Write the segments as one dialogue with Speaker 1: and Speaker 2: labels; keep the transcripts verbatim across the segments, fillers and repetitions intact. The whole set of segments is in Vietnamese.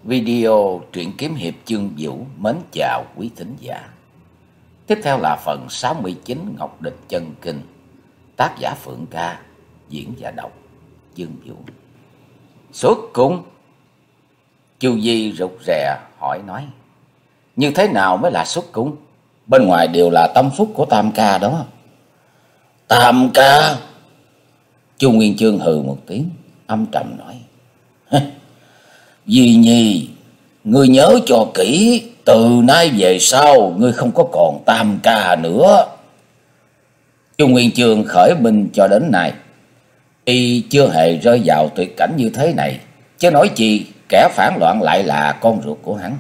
Speaker 1: Video truyện kiếm hiệp Chương Vũ mến chào quý thính giả. Tiếp theo là phần sáu mươi chín Ngọc Địch Chân Kinh. Tác giả Phượng Ca, diễn giả đọc Chương Vũ. Xuất cung. Chu Di rụt rè hỏi nói: như thế nào mới là xuất cung? Bên ngoài đều là tâm phúc của Tam Ca đó. Tam Ca? Chu Nguyên Chương hừ một tiếng, âm trầm nói: Di Nhi, ngươi nhớ cho kỹ, từ nay về sau ngươi không có còn Tam Ca nữa. Chu Nguyên Chương khởi binh cho đến nay, y chưa hề rơi vào tuyệt cảnh như thế này, chứ nói chi kẻ phản loạn lại là con ruột của hắn.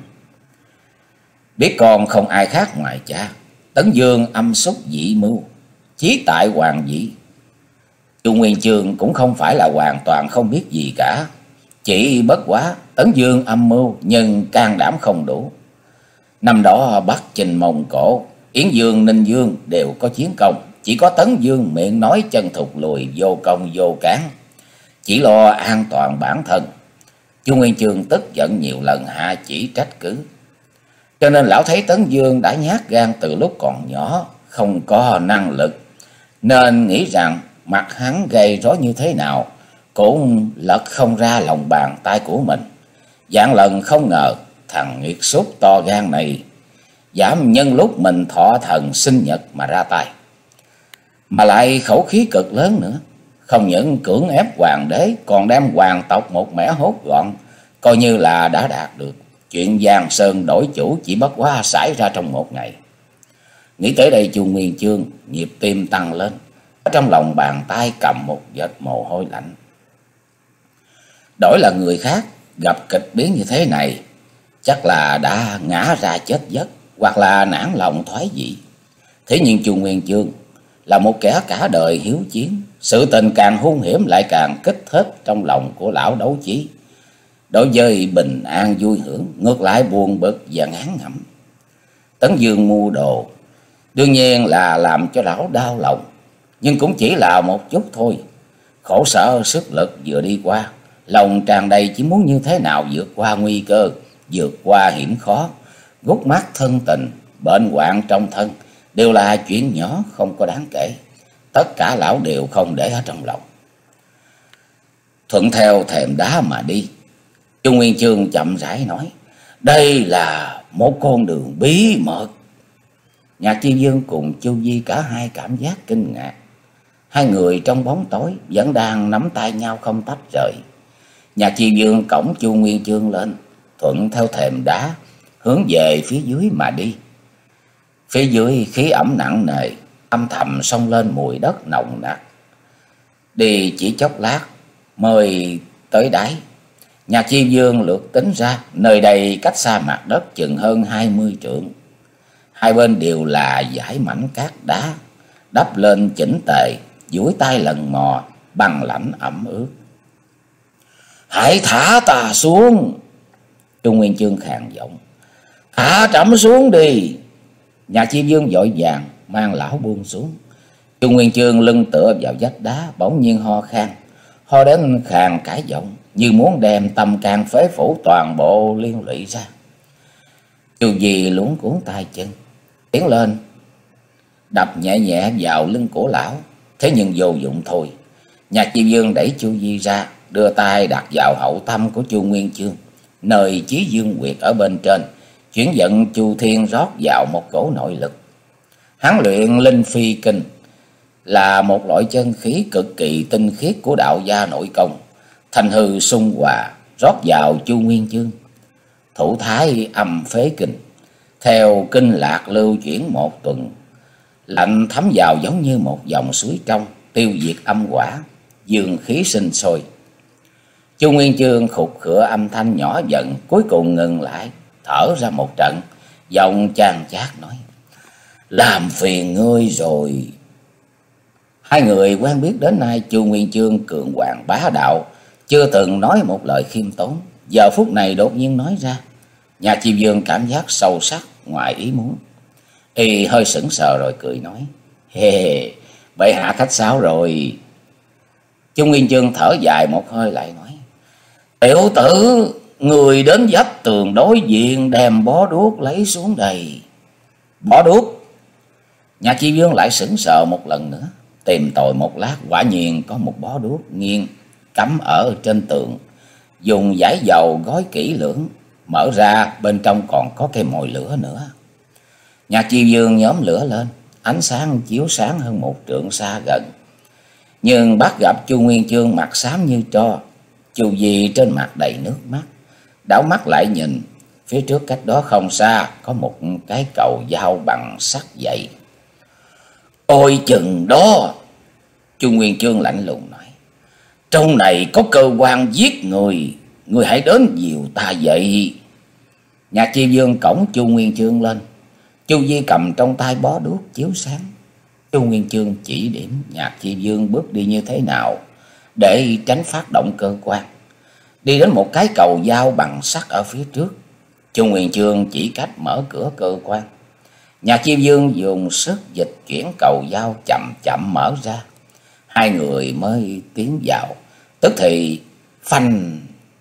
Speaker 1: Biết con không ai khác ngoài cha, Tấn Dương âm xúc dị mưu, chí tại hoàng dĩ. Chu Nguyên Chương cũng không phải là hoàn toàn không biết gì cả, chỉ bất quá Tấn Dương âm mưu nhưng can đảm không đủ. Năm đó Bắc Chinh Mông Cổ, Yến Dương, Ninh Dương đều có chiến công, chỉ có Tấn Dương miệng nói chân thục lùi, vô công vô cán, chỉ lo an toàn bản thân. Chu Nguyên Chương tức giận nhiều lần hạ chỉ trách cứ, cho nên lão thấy Tấn Dương đã nhát gan từ lúc còn nhỏ, không có năng lực, nên nghĩ rằng mặt hắn gây rối như thế nào cũng lật không ra lòng bàn tay của mình. Vạn lần không ngờ thằng nghiệt xúc to gan này dám nhân lúc mình thọ thần sinh nhật mà ra tay, mà lại khẩu khí cực lớn nữa. Không những cưỡng ép hoàng đế, còn đem hoàng tộc một mẻ hốt gọn, coi như là đã đạt được. Chuyện Giang Sơn đổi chủ chỉ bất quá xảy ra trong một ngày. Nghĩ tới đây, Chu Nguyên Chương nhịp tim tăng lên, ở trong lòng bàn tay cầm một vệt mồ hôi lạnh. Đổi là người khác gặp kịch biến như thế này, chắc là đã ngã ra chết giấc, hoặc là nản lòng thoái vị. Thế nhưng Chu Nguyên Chương là một kẻ cả đời hiếu chiến, sự tình càng hung hiểm lại càng kích thích trong lòng của lão đấu chí. Đối với bình an vui hưởng, ngược lại buồn bực và ngán ngẩm. Tấn Dương mua đồ đương nhiên là làm cho lão đau lòng, nhưng cũng chỉ là một chút thôi. Khổ sở sức lực vừa đi qua, lòng tràn đầy chỉ muốn như thế nào vượt qua nguy cơ, vượt qua hiểm khó. Gút mắt thân tình, bệnh hoạn trong thân đều là chuyện nhỏ không có đáng kể, tất cả lão đều không để ở trong lòng. Thuận theo thềm đá mà đi, Chu Nguyên Chương chậm rãi nói: đây là một con đường bí mật. Nhạc Chi Dương cùng Chu Di cả hai cảm giác kinh ngạc. Hai người trong bóng tối vẫn đang nắm tay nhau không tách rời. Nhạc Chi Dương cõng Chu Nguyên Chương lên, thuận theo thềm đá hướng về phía dưới mà đi. Phía dưới khí ẩm nặng nề, âm thầm xông lên mùi đất nồng nặc. Đi chỉ chốc lát mới tới đáy. Nhạc Chi Dương lược tính ra nơi đây cách xa mặt đất chừng hơn hai mươi trượng. Hai bên đều là dải mảnh cát đá đắp lên chỉnh tề, duỗi tay lần mò, băng lãnh ẩm ướt. Hãy thả ta xuống. Chu Nguyên Chương khàn giọng: thả trẫm xuống đi. Nhạc Chi Dương vội vàng mang lão buông xuống. Chu Nguyên Chương lưng tựa vào vách đá, bỗng nhiên ho khan, ho đến khàn cả giọng, như muốn đem tâm can phế phủ toàn bộ liên lụy ra. Chu Di luống cuốn tay chân tiến lên, đập nhẹ nhẹ vào lưng của lão, thế nhưng vô dụng thôi. Nhạc Chi Dương đẩy Chu Di ra, đưa tay đặt vào hậu tâm của Chu Nguyên Chương, nơi chí dương huyệt ở bên trên, chuyển vận Chu Thiên rót vào một cổ nội lực. Hắn luyện Linh Phi Kinh, là một loại chân khí cực kỳ tinh khiết của đạo gia nội công. Thanh hư xung hòa rót vào Chu Nguyên Chương. Thủ thái âm phế kinh, theo kinh lạc lưu chuyển một tuần, lạnh thấm vào giống như một dòng suối trong, tiêu diệt âm quả, dương khí sinh sôi. Chu Nguyên Chương khục khựa âm thanh nhỏ dần, cuối cùng ngừng lại, thở ra một trận, giọng chan chát nói: làm phiền ngươi rồi. Hai người quen biết đến nay, Chu Nguyên Chương cường hoàng bá đạo, chưa từng nói một lời khiêm tốn, giờ phút này đột nhiên nói ra. Nhà Chi Dương cảm giác sâu sắc ngoài ý muốn, y hơi sững sờ rồi cười nói: hê hê, bệ hạ khách sáo rồi. Chu Nguyên Chương thở dài một hơi lại nói: tiểu tử, Người đến vách tường đối diện đem bó đuốc lấy xuống đây. Bó đuốc? Nhà Chi Vương lại sững sờ một lần nữa. Tìm tòi một lát, quả nhiên có một bó đuốc nghiêng cắm ở trên tường. Dùng dải dầu gói kỹ lưỡng, mở ra bên trong còn có cây mồi lửa nữa. Nhà Chi Vương nhóm lửa lên, ánh sáng chiếu sáng hơn một trượng xa gần. Nhưng bắt gặp Chu Nguyên Chương mặt xám như tro, Chu Di trên mặt đầy nước mắt. Đảo mắt lại nhìn, phía trước cách đó không xa có một cái cầu dao bằng sắt dày. Ôi chừng đó! Chu Nguyên Chương lạnh lùng nói. Trong này có cơ quan giết người, người hãy đến dìu ta vậy. Nhà Chi Vương cõng Chu Nguyên Chương lên. Chu Di cầm trong tay bó đuốc chiếu sáng. Chu Nguyên Chương chỉ điểm Nhạc Chi Vương bước đi như thế nào để tránh phát động cơ quan. Đi đến một cái cầu dao bằng sắt ở phía trước, Chu Nguyên Chương chỉ cách mở cửa cơ quan. Nhạc Chi Vương dùng sức dịch chuyển cầu dao chậm chậm mở ra. Hai người mới tiến vào, tức thì phanh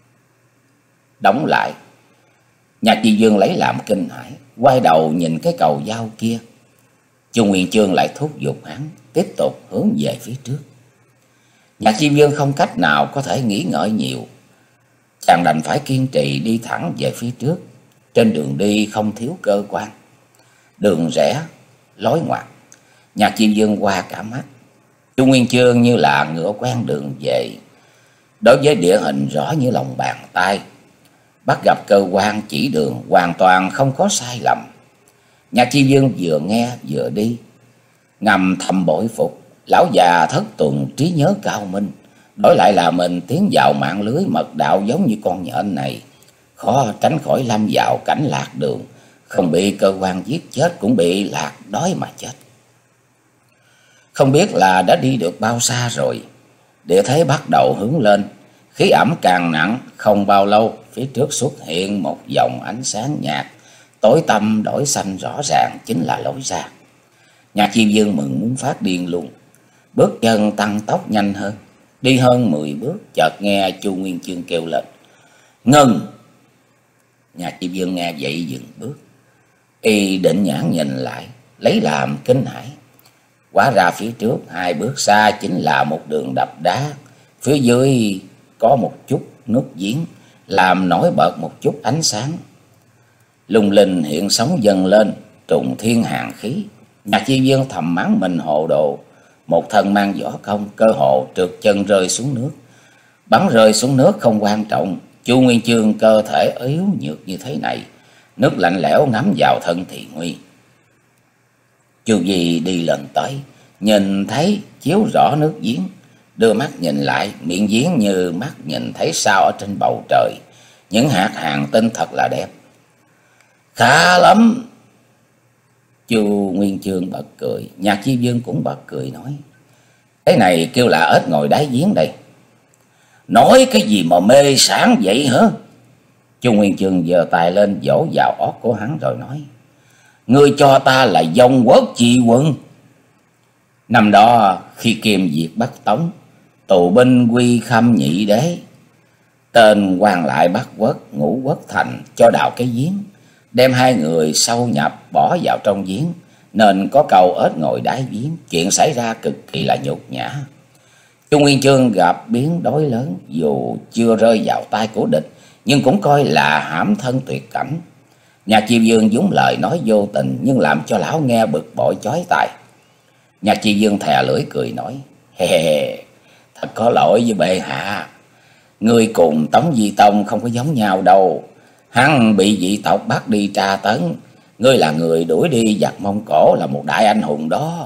Speaker 1: đóng lại. Nhạc Chi Vương lấy làm kinh hãi, quay đầu nhìn cái cầu dao kia. Chu Nguyên Chương lại thúc giục hắn tiếp tục hướng về phía trước. Nhạc Chi Vương không cách nào có thể nghĩ ngợi nhiều, chàng đành phải kiên trì đi thẳng về phía trước. Trên đường đi không thiếu cơ quan, đường rẽ, lối ngoặt, Nhạc Chi Vương qua cả mắt. Chu Nguyên Chương như là ngựa quen đường về, đối với địa hình rõ như lòng bàn tay. Bắt gặp cơ quan chỉ đường hoàn toàn không có sai lầm. Nhạc Chi Vương vừa nghe vừa đi, ngầm thầm bội phục lão già thất tuần trí nhớ cao minh. Đổi lại là mình tiến vào mạng lưới mật đạo giống như con nhện này, khó tránh khỏi lâm vào cảnh lạc đường, không bị cơ quan giết chết cũng bị lạc đói mà chết. Không biết là đã đi được bao xa rồi, địa thế bắt đầu hướng lên, khí ẩm càng nặng. Không bao lâu phía trước xuất hiện một dòng ánh sáng nhạt, tối tăm đổi xanh rõ ràng chính là lối ra. Nhạc Chi Vương mừng muốn phát điên luôn, bước chân tăng tốc nhanh hơn. Đi hơn mười bước, chợt nghe Chu Nguyên Chương kêu lên: Ngừng! Nhạc Chi Vương nghe vậy dừng bước, y định nhãn nhìn lại, lấy làm kinh hãi. Hóa ra phía trước hai bước xa chính là một đường đập đá, phía dưới có một chút nước giếng làm nổi bật một chút ánh sáng. Lung linh hiện sóng dần lên, trùng thiên hàn khí. Nhạc Chi Vương thầm mắng mình hồ đồ, một thân mang võ công cơ hồ trượt chân rơi xuống nước. Bắn rơi xuống nước không quan trọng, Chu Nguyên Chương cơ thể yếu nhược như thế này, nước lạnh lẽo ngấm vào thân thì nguy. Chu Di đi lên tới, nhìn thấy chiếu rõ nước giếng, đưa mắt nhìn lại, miệng giếng như mắt nhìn thấy sao ở trên bầu trời, những hạt hàng tinh thật là đẹp. Khá lắm! Chu Nguyên Chương bật cười, Nhạc Chi Vương cũng bật cười nói: Cái này kêu là ếch ngồi đáy giếng đây. Nói cái gì mà mê sảng vậy hả? Chu Nguyên Chương giơ tay lên vỗ vào ót của hắn rồi nói: Ngươi cho ta là dòng quốc trị quân. Năm đó khi Kim Diệt Bắc Tống, tù binh quy khâm nhị đế, tên quan lại Bắc Quốc Ngũ Quốc Thành cho đào cái giếng, đem hai người sâu nhập bỏ vào trong giếng, nên có câu ếch ngồi đáy giếng. Chuyện xảy ra cực kỳ là nhục nhã. Chu Nguyên Chương gặp biến đổi lớn, dù chưa rơi vào tay của địch nhưng cũng coi là hãm thân tuyệt cảnh. Nhạc Chi Vương dúng lời nói vô tình, nhưng làm cho lão nghe bực bội chói tai. Nhạc Chi Vương thè lưỡi cười nói: Hè hè, thật có lỗi với bệ hạ. Ngươi cùng Tống Di Tông không có giống nhau đâu. Hắn bị dị tộc bắt đi tra tấn, ngươi là người đuổi đi giặc Mông Cổ, là một đại anh hùng đó.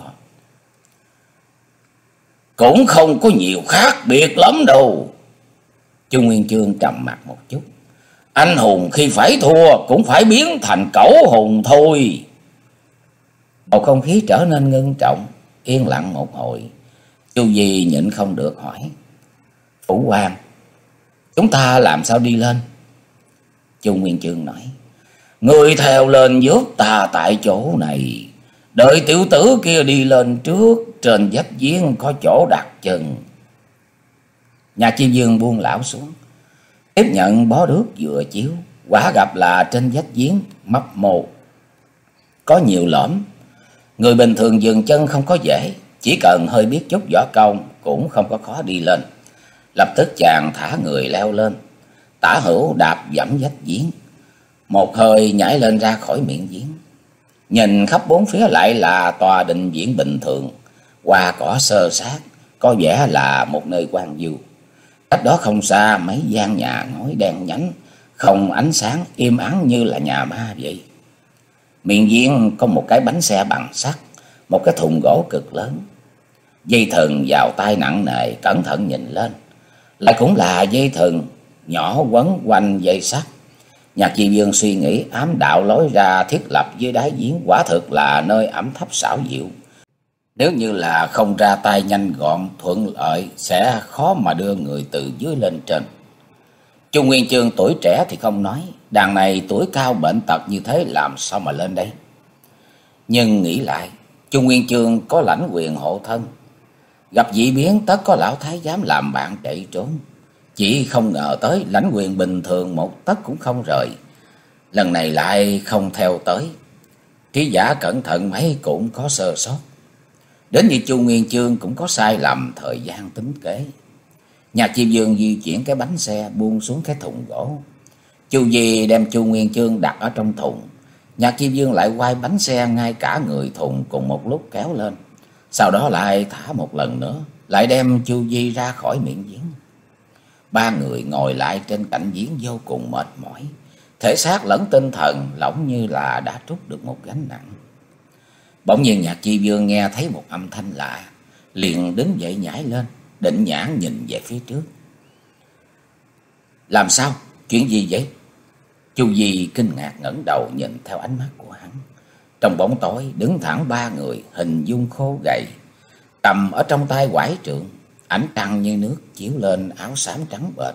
Speaker 1: Cũng không có nhiều khác biệt lắm đâu. Chu Nguyên Chương trầm mặt một chút. Anh hùng khi phải thua cũng phải biến thành cẩu hùng thôi. Bầu không khí trở nên ngưng trọng, yên lặng một hồi. Chu Di nhịn không được hỏi: Phủ quan, chúng ta làm sao đi lên? Chu Nguyên Chương nói: Người theo lên giúp ta tại chỗ này, đợi tiểu tử kia đi lên trước, trên vách giếng có chỗ đặt chân. Nhà Chi Vương buông lão xuống. Tiếp nhận bó đuốc vừa chiếu, quả gặp là trên vách giếng mấp mô có nhiều lõm. Người bình thường dừng chân không có dễ, chỉ cần hơi biết chút võ công cũng không có khó đi lên. Lập tức chàng thả người leo lên, tả hữu đạp dẫm vách giếng, một hơi nhảy lên ra khỏi miệng giếng. Nhìn khắp bốn phía lại là tòa đình viện bình thường, hoa cỏ xơ sát, có vẻ là một nơi quan du. Cách đó không xa mấy gian nhà ngói đen nhánh, không ánh sáng, im ắng như là nhà ma vậy. Miệng giếng có một cái bánh xe bằng sắt, một cái thùng gỗ cực lớn. Dây thừng vào tay nặng nề, cẩn thận nhìn lên, lại cũng là dây thừng nhỏ quấn quanh dây sắt. Nhạc Chi Dương suy nghĩ ám đạo lối ra thiết lập dưới đáy giếng quả thực là nơi ẩm thấp xảo diệu. Nếu như là không ra tay nhanh gọn thuận lợi sẽ khó mà đưa người từ dưới lên trên. Chu Nguyên Chương tuổi trẻ thì không nói, đàn này tuổi cao bệnh tật như thế làm sao mà lên đây. Nhưng nghĩ lại, Chu Nguyên Chương có lãnh quyền hộ thân, gặp dị biến tất có lão thái giám làm bạn chạy trốn. Chỉ không ngờ tới lãnh quyền bình thường một tấc cũng không rời, lần này lại không theo tới. Trí giả cẩn thận mấy cũng có sơ sót, đến như Chu Nguyên Chương cũng có sai lầm thời gian tính kế. Nhạc Chi Dương di chuyển cái bánh xe buông xuống cái thùng gỗ. Chu Di đem Chu Nguyên Chương đặt ở trong thùng, Nhạc Chi Dương lại quay bánh xe ngay cả người thùng cùng một lúc kéo lên. Sau đó lại thả một lần nữa, lại đem Chu Di ra khỏi miệng giếng. Ba người ngồi lại trên cạnh giếng vô cùng mệt mỏi, thể xác lẫn tinh thần lỏng như là đã trút được một gánh nặng. Bỗng nhiên Nhạc Chi Dương nghe thấy một âm thanh lạ, liền đứng dậy nhảy lên, định nhãn nhìn về phía trước. Làm sao? Chuyện gì vậy? Chu Di kinh ngạc ngẩng đầu nhìn theo ánh mắt của hắn. Trong bóng tối đứng thẳng ba người, hình dung khô gầy, cầm ở trong tay quải trượng, ánh trăng như nước chiếu lên áo xám trắng bệch.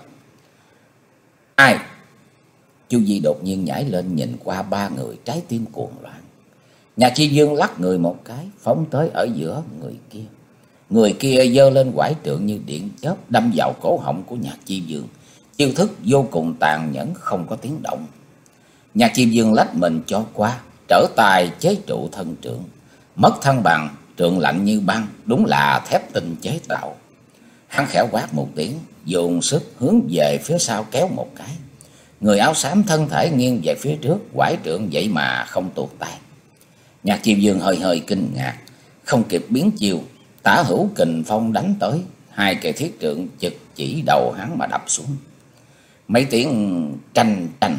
Speaker 1: Ai? Chu Di đột nhiên nhảy lên nhìn qua ba người, trái tim cuồng loạn. Nhạc Chi Dương lắc người một cái, phóng tới ở giữa người kia. Người kia giơ lên quải trượng như điện chớp đâm vào cổ họng của Nhạc Chi Dương, chiêu thức vô cùng tàn nhẫn không có tiếng động. Nhạc Chi Dương lách mình cho qua, trở tay chế trụ thân trượng, mất thăng bằng, trượng lạnh như băng, đúng là thép tinh chế tạo. Hắn khẽ quát một tiếng, dùng sức hướng về phía sau kéo một cái. Người áo xám thân thể nghiêng về phía trước, quải trượng vậy mà không tuột tay. Nhạc Chi Dương hơi hơi kinh ngạc, không kịp biến chiều, tả hữu kình phong đánh tới, hai cây thiết trượng chực chỉ đầu hắn mà đập xuống. Mấy tiếng tranh tranh,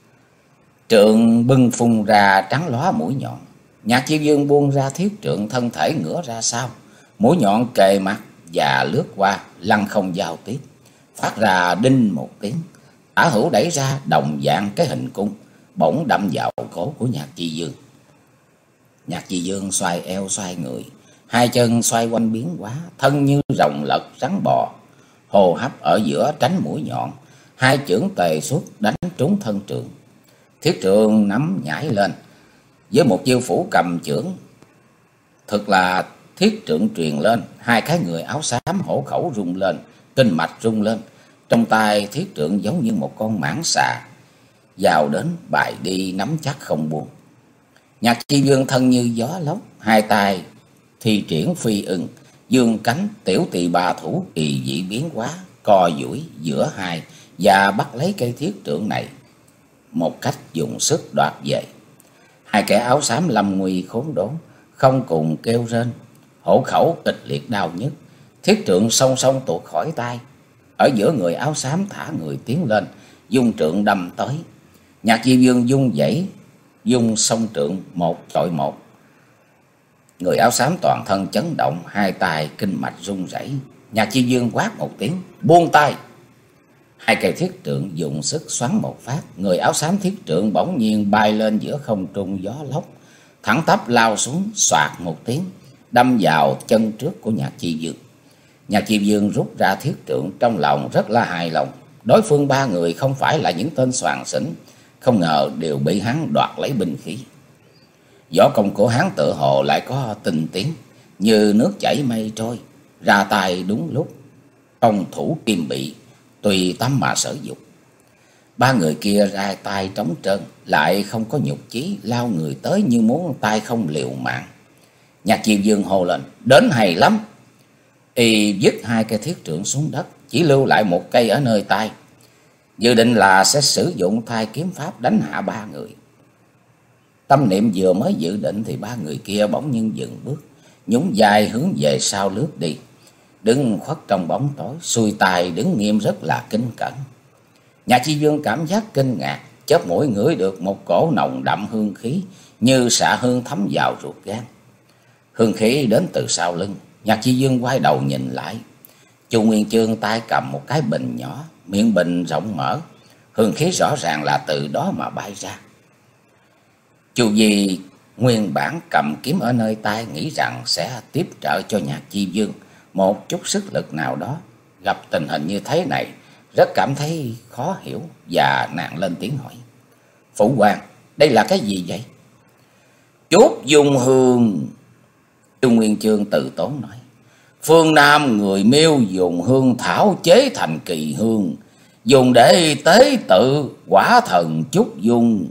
Speaker 1: trượng bưng phun ra trắng lóa mũi nhọn. Nhạc Chi Dương buông ra thiết trượng, thân thể ngửa ra sau, mũi nhọn kề mặt và lướt qua, lăng không giao tiếp, phát ra đinh một tiếng. Tả hữu đẩy ra đồng dạng cái hình cung, bỗng đâm vào cổ của Nhạc Chi Dương. Nhạc Chi Dương xoay eo xoay người, hai chân xoay quanh biến hóa, thân như rồng lật rắn bò, hô hấp ở giữa tránh mũi nhọn, hai chưởng tề xuất đánh trúng thân trượng. Thiết trượng nắm nhảy lên với một chiêu phủ cầm chưởng, thực là thiết trượng truyền lên. Hai cái người áo xám hổ khẩu rung lên, kinh mạch rung lên, trong tay thiết trượng giống như một con mãng xà vào đến bài đi nắm chắc không buông. Nhạc Chi Dương thân như gió lốc, hai tay thi triển phi ưng, dương cánh tiểu tỳ bà thủ kỳ dị biến hóa, co duỗi giữa hai và bắt lấy cây thiết trượng này một cách dùng sức đoạt về. Hai kẻ áo xám lâm nguy khốn đốn, không cùng kêu rên, hổ khẩu kịch liệt đau nhức. Thiết trượng song song tuột khỏi tay, ở giữa người áo xám thả người tiến lên, dung trượng đâm tới. Nhạc Chi Dương dung dãy, dung song trượng một chọi một. Người áo xám toàn thân chấn động, hai tay kinh mạch run rẩy. Nhạc Chi Dương quát một tiếng, buông tay. Hai cây thiết trượng dùng sức xoắn một phát, người áo xám thiết trượng bỗng nhiên bay lên giữa không trung gió lốc, thẳng tắp lao xuống, xoạt một tiếng, đâm vào chân trước của Nhạc Chi Dương. Nhạc Chi Dương rút ra thiết trượng, trong lòng rất là hài lòng. Đối phương ba người không phải là những tên soàn xỉn, không ngờ đều bị hắn đoạt lấy binh khí. Võ công của hắn tự hồ lại có tinh tiến, như nước chảy mây trôi, ra tay đúng lúc, công thủ kim bị, tùy tâm mà sử dụng. Ba người kia ra tay trống trơn, lại không có nhục chí, lao người tới như muốn tay không liều mạng. Nhạc Diệu Dương hô lên: đến hay lắm! Y dứt hai cây thiết trượng xuống đất, chỉ lưu lại một cây ở nơi tay, dự định là sẽ sử dụng thai kiếm pháp đánh hạ ba người. Tâm niệm vừa mới dự định thì ba người kia bỗng nhiên dừng bước, nhún vai hướng về sau lướt đi, đứng khuất trong bóng tối, xuôi tay đứng nghiêm rất là kính cẩn. Nhạc Chi Dương cảm giác kinh ngạc, chớp mũi ngửi được một cổ nồng đậm hương khí như xạ hương thấm vào ruột gan. Hương khí đến từ sau lưng. Nhạc Chi Dương quay đầu nhìn lại, Chu Nguyên Chương tay cầm một cái bình nhỏ, miệng bình rộng mở, hương khí rõ ràng là từ đó mà bay ra. Chu Di nguyên bản cầm kiếm ở nơi tay, nghĩ rằng sẽ tiếp trợ cho Nhạc Chi Dương một chút sức lực nào đó. Gặp tình hình như thế này, rất cảm thấy khó hiểu, và nàng lên tiếng hỏi: Phụ hoàng, đây là cái gì vậy? Chút dung hương. Chu Nguyên Chương từ tốn nói: phương Nam người Miêu dùng hương thảo chế thành kỳ hương, dùng để tế tự quả thần Trúc Dung.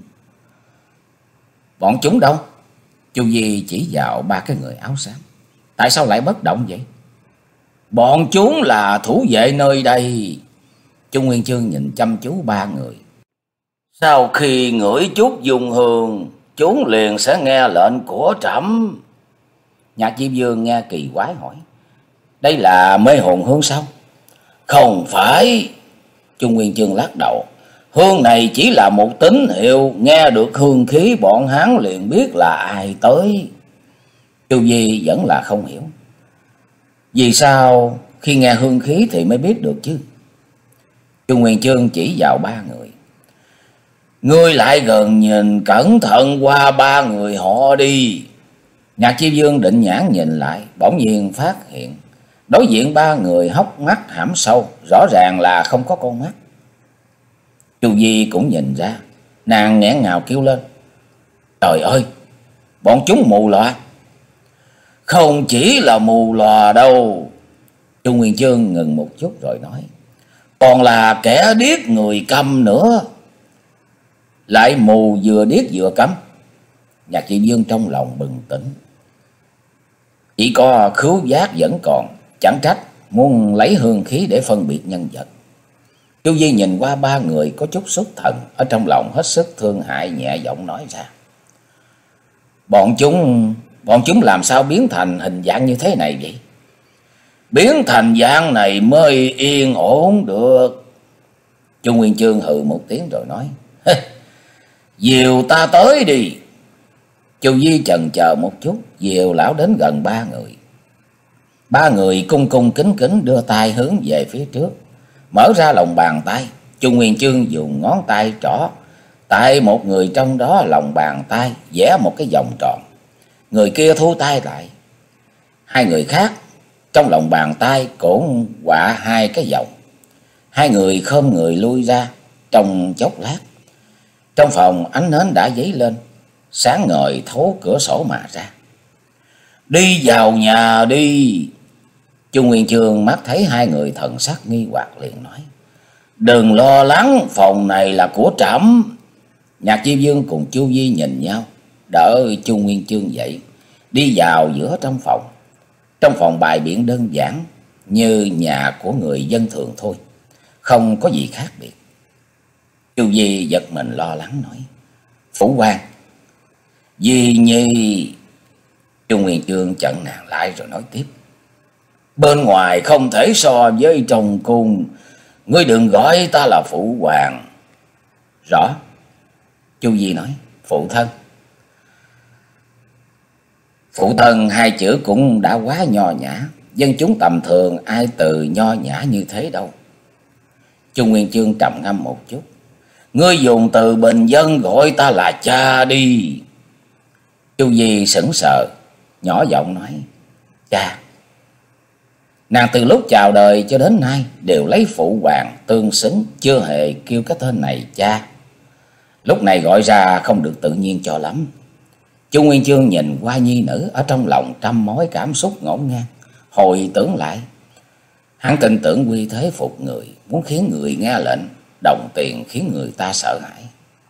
Speaker 1: Bọn chúng đâu? Chu Di chỉ vào ba cái người áo xám. Tại sao lại bất động vậy? Bọn chúng là thủ vệ nơi đây. Chu Nguyên Chương nhìn chăm chú ba người. Sau khi ngửi chút dung hương, chúng liền sẽ nghe lệnh của trẫm. Nhạc Diệp Dương nghe kỳ quái hỏi: đây là mê hồn hương sao? Không phải. Chu Nguyên Chương lắc đầu. Hương này chỉ là một tín hiệu, nghe được hương khí bọn hắn liền biết là ai tới. Chu Di vẫn là không hiểu. Vì sao khi nghe hương khí thì mới biết được chứ? Chu Nguyên Chương chỉ vào ba người. Ngươi lại gần nhìn cẩn thận qua ba người họ đi. Nhạc Chi Dương định nhãn nhìn lại, bỗng nhiên phát hiện đối diện ba người hốc mắt hãm sâu, rõ ràng là không có con mắt. Chu Di cũng nhìn ra, nàng nghẹn ngào kêu lên: trời ơi, bọn chúng mù lòa. Không chỉ là mù lòa đâu. Chu Nguyên Chương ngừng một chút rồi nói: còn là kẻ điếc người câm nữa. Lại mù vừa điếc vừa câm? Nhạc Chi Dương trong lòng bừng tỉnh. Chỉ có khứu giác vẫn còn, chẳng trách muốn lấy hương khí để phân biệt nhân vật. Chu Di nhìn qua ba người có chút xuất thần, ở trong lòng hết sức thương hại, nhẹ giọng nói ra: Bọn chúng, bọn chúng làm sao biến thành hình dạng như thế này vậy? Biến thành dạng này mới yên ổn được. Chu Nguyên Chương hừ một tiếng rồi nói: dìu ta tới đi. Chu Di chần chờ một chút, dìu lão đến gần ba người. Ba người cung cung kính kính đưa tay hướng về phía trước, mở ra lòng bàn tay. Chu Nguyên Chương dùng ngón tay trỏ tại một người trong đó lòng bàn tay vẽ một cái vòng tròn. Người kia thu tay lại. Hai người khác trong lòng bàn tay cũng họa hai cái vòng. Hai người khom người lui ra. Trong chốc lát, trong phòng ánh nến đã dấy lên, sáng ngời thấu cửa sổ mà ra. Đi vào nhà đi. Chu Nguyên Chương mắt thấy hai người thần sắc nghi hoặc liền nói: đừng lo lắng, phòng này là của trẫm. Nhạc Chi Dương cùng Chu Di nhìn nhau, đỡ Chu Nguyên Chương dậy, đi vào giữa trong phòng. Trong phòng bài biện đơn giản như nhà của người dân thường thôi, không có gì khác biệt. Chu Di giật mình lo lắng nói: Phủ quan, Di Nhi. Chu Nguyên Chương chặn nàng lại rồi nói tiếp: bên ngoài không thể so với trong cung, ngươi đừng gọi ta là phụ hoàng. Rõ. Chu Di nói: phụ thân. Phụ thân hai chữ cũng đã quá nho nhã, dân chúng tầm thường ai từ nho nhã như thế đâu. Chu Nguyên Chương trầm ngâm một chút: ngươi dùng từ bình dân gọi ta là cha đi. Chu Di sững sờ, nhỏ giọng nói: cha. Nàng từ lúc chào đời cho đến nay đều lấy phụ hoàng tương xứng, chưa hề kêu cái tên này cha. Lúc này gọi ra không được tự nhiên cho lắm. Chu Nguyên Chương nhìn qua nhi nữ, ở trong lòng trăm mối cảm xúc ngổn ngang. Hồi tưởng lại, hắn tin tưởng quy thế phục người, muốn khiến người nghe lệnh, đồng tiền khiến người ta sợ hãi.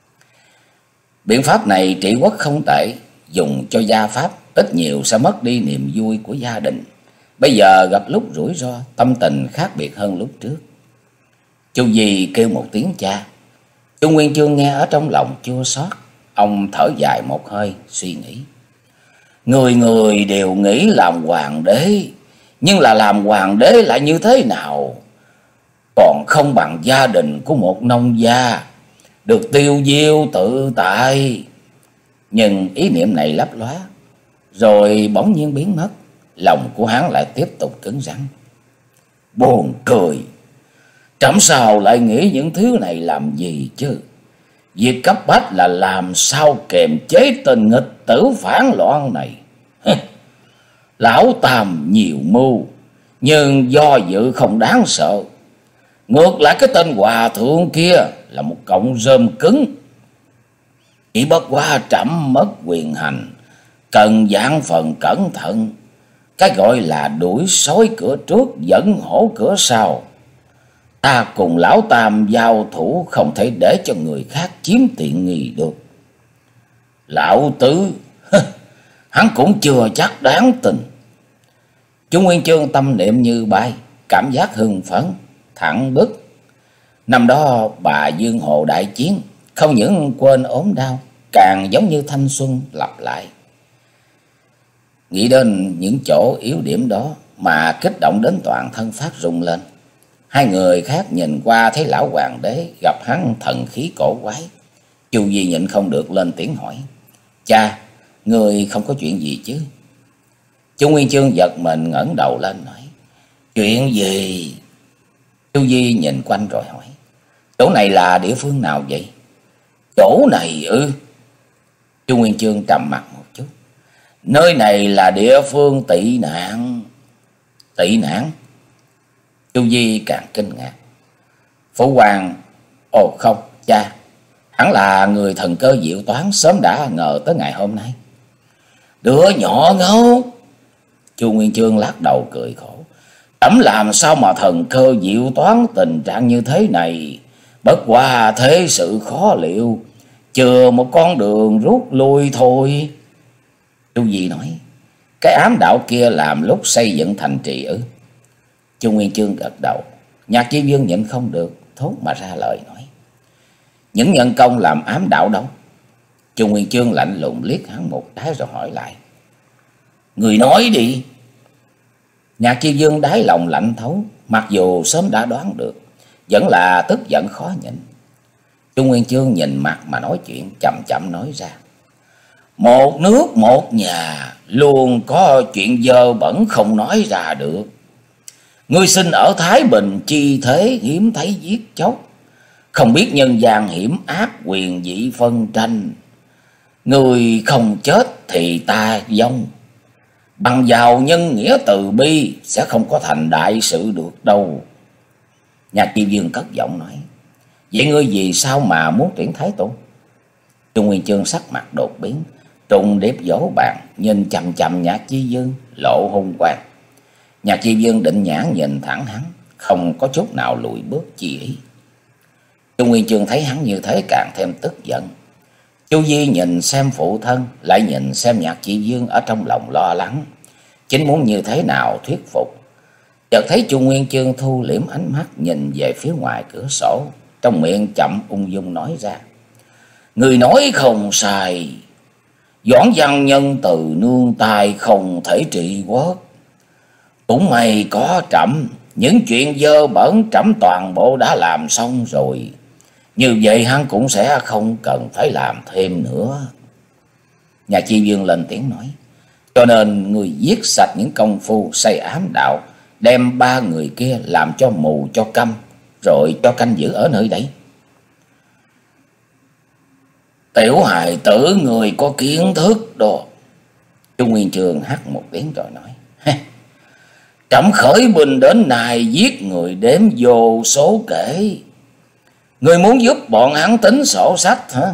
Speaker 1: Biện pháp này trị quốc không tệ, dùng cho gia pháp ít nhiều sẽ mất đi niềm vui của gia đình. Bây giờ gặp lúc rủi ro, tâm tình khác biệt hơn lúc trước. Chu Di kêu một tiếng cha. Chu Nguyên Chương nghe ở trong lòng chua xót. Ông thở dài một hơi, suy nghĩ. Người người đều nghĩ làm hoàng đế, nhưng là làm hoàng đế lại như thế nào? Còn không bằng gia đình của một nông gia, được tiêu diêu tự tại. Nhưng ý niệm này lấp lóe, rồi bỗng nhiên biến mất. Lòng của hắn lại tiếp tục cứng rắn. Buồn cười, trẫm sao lại nghĩ những thứ này làm gì chứ? Việc cấp bách là làm sao kiềm chế tình nghịch tử phản loạn này. Lão Tam nhiều mưu, nhưng do dự không đáng sợ. Ngược lại cái tên hòa thượng kia là một cọng rơm cứng. Chỉ bất quá trẫm mất quyền hành, cần vạn phần cẩn thận. Cái gọi là đuổi sói cửa trước dẫn hổ cửa sau. Ta cùng Lão Tam giao thủ, không thể để cho người khác chiếm tiện nghi được. Lão Tứ, hắn cũng chưa chắc đáng tin. Chu Nguyên Chương tâm niệm như bay, cảm giác hưng phấn, thẳng bức. Năm đó bà Dương Hồ đại chiến, không những quên ốm đau, càng giống như thanh xuân lặp lại. Nghĩ đến những chỗ yếu điểm đó mà kích động đến toàn thân phát rung lên. Hai người khác nhìn qua thấy lão hoàng đế gặp hắn thần khí cổ quái. Chu Di nhịn không được lên tiếng hỏi. Cha, người không có chuyện gì chứ? Chu Nguyên Chương giật mình ngẩng đầu lên nói. Chuyện gì? Chu Di nhìn quanh rồi hỏi. Chỗ này là địa phương nào vậy? Chỗ này ư? Ừ. Chu Nguyên Chương trầm mặt một chút. Nơi này là địa phương tị nạn. Tị nạn? Chu Di càng kinh ngạc. Phụ hoàng, ồ không, cha, hắn là người thần cơ diệu toán, sớm đã ngờ tới ngày hôm nay. Đứa nhỏ ngốc. Chu Nguyên Chương lắc đầu cười khổ. Trẫm làm sao mà thần cơ diệu toán tình trạng như thế này. Bất qua thế sự khó liệu, chừa một con đường rút lui thôi. Chu Di nói. Cái ám đạo kia làm lúc xây dựng thành trì ư? Chu Nguyên Chương gật đầu. Nhạc Chi Vương nhịn không được, thốt mà ra lời nói. Những nhân công làm ám đạo đâu? Chu Nguyên Chương lạnh lùng liếc hắn một cái rồi hỏi lại. Người nói đi. Nhạc Chi Vương đáy lòng lạnh thấu, mặc dù sớm đã đoán được, vẫn là tức giận khó nhịn. Chu Nguyên Chương nhìn mặt mà nói chuyện, chậm chậm nói ra. Một nước một nhà, luôn có chuyện dơ bẩn không nói ra được. Ngươi sinh ở Thái Bình chi thế hiếm thấy giết chóc, không biết nhân gian hiểm ác quyền dị phân tranh. Ngươi không chết thì ta vong, bằng vào nhân nghĩa từ bi sẽ không có thành đại sự được đâu. Nhạc Chi Vương cất giọng nói. Vậy ngươi vì sao mà muốn triển Thái Tôn? Trung Nguyên Chương sắc mặt đột biến, trùng điệp vỗ bàn, nhìn chằm chằm Nhạc Chi Vương, lộ hung quang. Nhạc Chi Vương định nhãn nhìn thẳng hắn, không có chút nào lùi bước chi ý. Trung Nguyên Chương thấy hắn như thế càng thêm tức giận. Chu Di nhìn xem phụ thân, lại nhìn xem Nhạc Chi Vương, ở trong lòng lo lắng, chính muốn như thế nào thuyết phục. Chợt thấy Chu Nguyên Chương thu liễm ánh mắt nhìn về phía ngoài cửa sổ, trong miệng chậm ung dung nói ra. Người nói không sai, Doãn văn nhân từ nương tay không thể trị quốc. Cũng may có trẫm, những chuyện dơ bẩn trẫm toàn bộ đã làm xong rồi. Như vậy hắn cũng sẽ không cần phải làm thêm nữa. Nhà Chi Vương lên tiếng nói. Cho nên người giết sạch những công phu xây ám đạo, đem ba người kia làm cho mù cho câm, rồi cho canh giữ ở nơi đấy. Tiểu hài tử người có kiến thức đó. Trung Nguyên Chương hắt một tiếng rồi nói. Trẫm khởi binh đến nay giết người đếm vô số kể. Người muốn giúp bọn hắn tính sổ sách hả?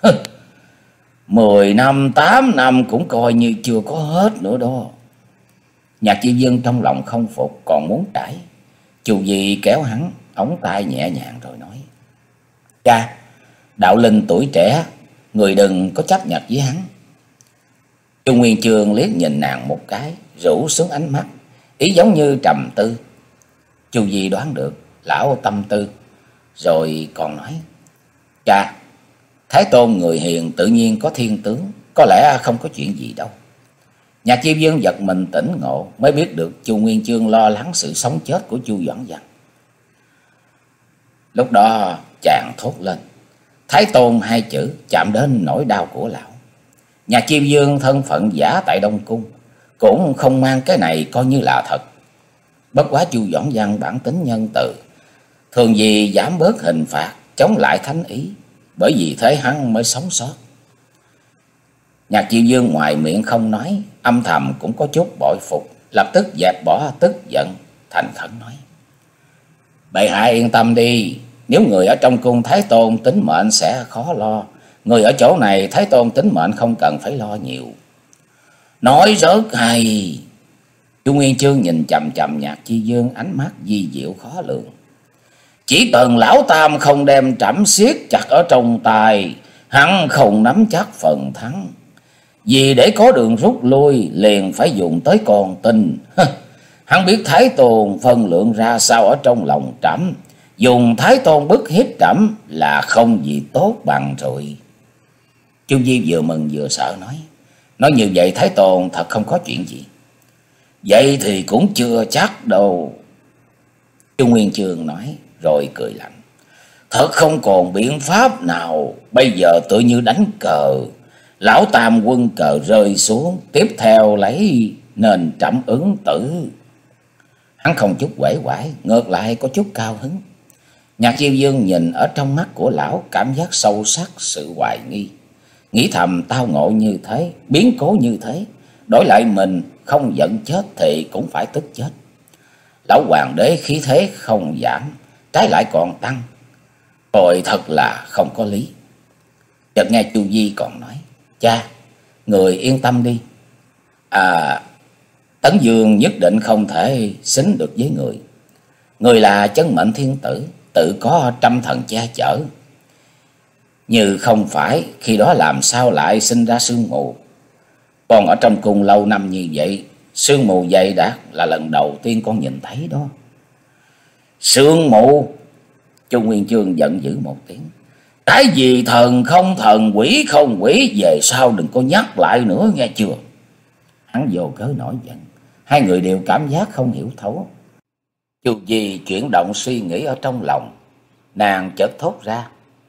Speaker 1: Mười năm, tám năm cũng coi như chưa có hết nữa đó. Nhạc Chi Vương trong lòng không phục, còn muốn cãi. Chu Di kéo hắn, ống tay nhẹ nhàng rồi nói. Cha, đạo linh tuổi trẻ, người đừng có chấp nhặt với hắn. Chu Nguyên Chương liếc nhìn nàng một cái, rũ xuống ánh mắt, ý giống như trầm tư. Chu Di đoán được lão tâm tư, rồi còn nói: Cha, Thái Tôn người hiền tự nhiên có thiên tướng, có lẽ không có chuyện gì đâu. Nhạc Chi Vương giật mình tỉnh ngộ, mới biết được Chu Nguyên Chương lo lắng sự sống chết của Chu Doãn Văn. Lúc đó chàng thốt lên: Thái Tôn hai chữ chạm đến nỗi đau của lão. Nhạc Chi Vương thân phận giả tại Đông Cung, cũng không mang cái này coi như là thật. Bất quá Chu Doãn Văn bản tính nhân từ, thường vì giảm bớt hình phạt, chống lại thánh ý, bởi vì thế hắn mới sống sót. Nhạc Chi Vương ngoài miệng không nói, âm thầm cũng có chút bội phục, lập tức dẹp bỏ tức giận, thành khẩn nói: Bệ hạ yên tâm đi, nếu người ở trong cung Thái Tôn tính mệnh sẽ khó lo, người ở chỗ này Thái Tôn tính mệnh không cần phải lo nhiều. Nói rất hay. Chu Nguyên Chương nhìn chằm chằm Nhạc Chi Vương, ánh mắt di diệu khó lường. Chỉ cần lão tam không đem trẫm siết chặt ở trong tay, hắn không nắm chắc phần thắng. Vì để có đường rút lui liền phải dùng tới con tin. Hắn biết Thái Tôn phân lượng ra sao ở trong lòng trẫm, dùng Thái Tôn bức hiếp trẫm là không gì tốt bằng rồi. Chu Di vừa mừng vừa sợ nói: Nói như vậy Thái Tôn thật không có chuyện gì. Vậy thì cũng chưa chắc đâu. Chu Nguyên Chương nói rồi cười lạnh: Thật không còn biện pháp nào, bây giờ tự như đánh cờ. Lão tam quân cờ rơi xuống, tiếp theo lấy nên trẫm ứng tử. Hắn không chút uể oải, ngược lại có chút cao hứng. Nhạc Diêu Dương nhìn ở trong mắt của lão, cảm giác sâu sắc sự hoài nghi. Nghĩ thầm tao ngộ như thế, biến cố như thế, đổi lại mình không giận chết thì cũng phải tức chết. Lão hoàng đế khí thế không giảm, trái lại còn tăng, rồi thật là không có lý. Chợt nghe Chu Di còn nói: Cha, người yên tâm đi. À, Tấn Dương nhất định không thể xính được với người. Người là chân mệnh thiên tử, tự có trăm thần che chở. Như không phải, khi đó làm sao lại sinh ra sương mù. Còn ở trong cung lâu năm như vậy, sương mù dày đặc là lần đầu tiên con nhìn thấy đó. Sương mù? Chu Nguyên Chương giận dữ một tiếng. Cái gì thần không thần, quỷ không quỷ, về sau đừng có nhắc lại nữa nghe chưa. Hắn vô cớ nổi giận, hai người đều cảm giác không hiểu thấu. Chu Di chuyển động suy nghĩ ở trong lòng, nàng chợt thốt ra: